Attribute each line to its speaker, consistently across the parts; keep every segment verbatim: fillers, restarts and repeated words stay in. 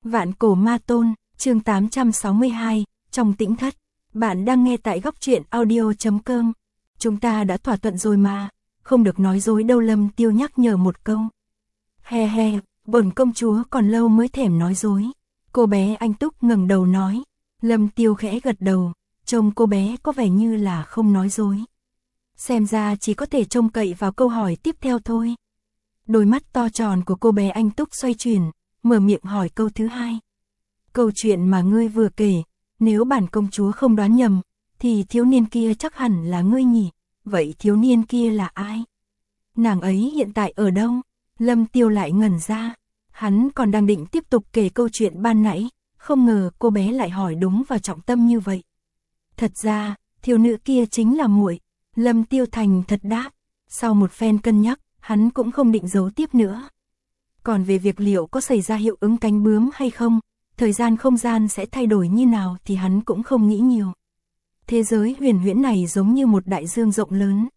Speaker 1: Vạn Cổ Ma Tôn, chương tám trăm sáu mươi hai, trong tĩnh thất. Bạn đang nghe tại góc truyện audio chấm com. Chúng ta đã thỏa thuận rồi mà, không được nói dối đâu. Lâm Tiêu nhắc nhở một câu. He he, bổn công chúa còn lâu mới thèm nói dối. Cô bé Anh Túc ngẩng đầu nói. Lâm Tiêu khẽ gật đầu, trông cô bé có vẻ như là không nói dối. Xem ra chỉ có thể trông cậy vào câu hỏi tiếp theo thôi. Đôi mắt to tròn của cô bé Anh Túc xoay chuyển, mở miệng hỏi câu thứ hai. Câu chuyện mà ngươi vừa kể, nếu bản công chúa không đoán nhầm, thì thiếu niên kia chắc hẳn là ngươi nhỉ? Vậy thiếu niên kia là ai? Nàng ấy hiện tại ở đâu? Lâm Tiêu lại ngẩn ra. Hắn còn đang định tiếp tục kể câu chuyện ban nãy, không ngờ cô bé lại hỏi đúng vào trọng tâm như vậy. Thật ra, thiếu nữ kia chính là muội. Lâm Tiêu thành thật đáp. Sau một phen cân nhắc, hắn cũng không định giấu tiếp nữa. Còn về việc liệu có xảy ra hiệu ứng cánh bướm hay không, thời gian không gian sẽ thay đổi như nào thì hắn cũng không nghĩ nhiều. Thế giới huyền huyễn này giống như một đại dương rộng lớn.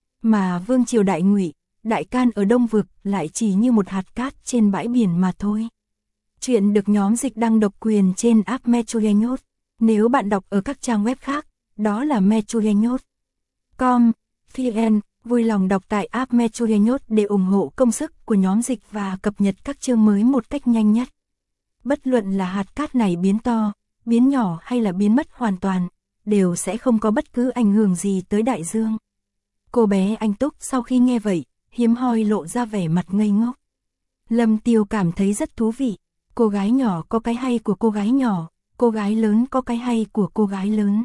Speaker 1: Mà vương triều Đại Ngụy, Đại Can ở Đông Vực lại chỉ như một hạt cát trên bãi biển mà thôi. Chuyện được nhóm dịch đăng độc quyền trên app Metroyenyot. Nếu bạn đọc ở các trang web khác, đó là Metroyenyot chấm com, vn. Vui lòng đọc tại app Metroyenyot để ủng hộ công sức của nhóm dịch và cập nhật các chương mới một cách nhanh nhất. Bất luận là hạt cát này biến to, biến nhỏ hay là biến mất hoàn toàn, đều sẽ không có bất cứ ảnh hưởng gì tới đại dương. Cô bé Anh Túc sau khi nghe vậy, hiếm hoi lộ ra vẻ mặt ngây ngốc. Lâm Tiêu cảm thấy rất thú vị. Cô gái nhỏ có cái hay của cô gái nhỏ, cô gái lớn có cái hay của cô gái lớn.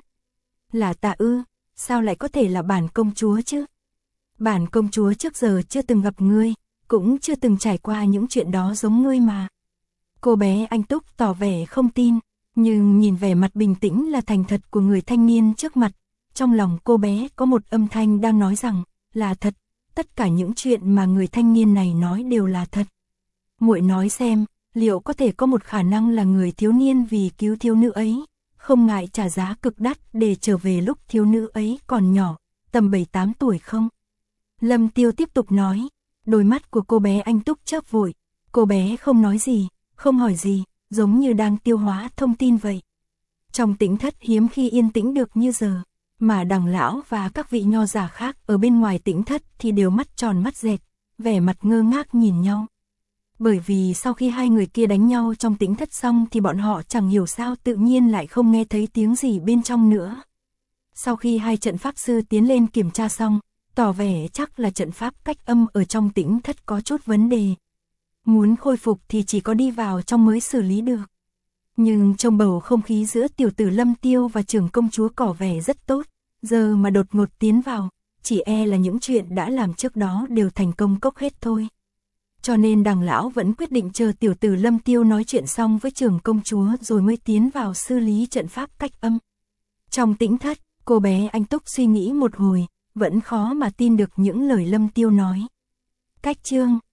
Speaker 1: Là ta ư, sao lại có thể là bản công chúa chứ? Bản công chúa trước giờ chưa từng gặp ngươi, cũng chưa từng trải qua những chuyện đó giống ngươi mà. Cô bé Anh Túc tỏ vẻ không tin, nhưng nhìn vẻ mặt bình tĩnh là thành thật của người thanh niên trước mặt, trong lòng cô bé có một âm thanh đang nói rằng, là thật, tất cả những chuyện mà người thanh niên này nói đều là thật. Muội nói xem, liệu có thể có một khả năng là người thiếu niên vì cứu thiếu nữ ấy, không ngại trả giá cực đắt để trở về lúc thiếu nữ ấy còn nhỏ, tầm bảy tám tuổi không? Lâm Tiêu tiếp tục nói, đôi mắt của cô bé Anh Túc chớp vội, cô bé không nói gì, không hỏi gì, giống như đang tiêu hóa thông tin vậy. Trong tĩnh thất hiếm khi yên tĩnh được như giờ, mà Đằng lão và các vị nho giả khác ở bên ngoài tĩnh thất thì đều mắt tròn mắt dẹt, vẻ mặt ngơ ngác nhìn nhau. Bởi vì sau khi hai người kia đánh nhau trong tĩnh thất xong thì bọn họ chẳng hiểu sao tự nhiên lại không nghe thấy tiếng gì bên trong nữa. Sau khi hai trận pháp sư tiến lên kiểm tra xong, tỏ vẻ chắc là trận pháp cách âm ở trong tĩnh thất có chút vấn đề. Muốn khôi phục thì chỉ có đi vào trong mới xử lý được. Nhưng trong bầu không khí giữa tiểu tử Lâm Tiêu và trưởng công chúa có vẻ rất tốt, giờ mà đột ngột tiến vào, chỉ e là những chuyện đã làm trước đó đều thành công cốc hết thôi. Cho nên Đằng lão vẫn quyết định chờ tiểu tử Lâm Tiêu nói chuyện xong với trưởng công chúa rồi mới tiến vào xử lý trận pháp cách âm. Trong tĩnh thất, cô bé Anh Túc suy nghĩ một hồi, vẫn khó mà tin được những lời Lâm Tiêu nói. Cách chương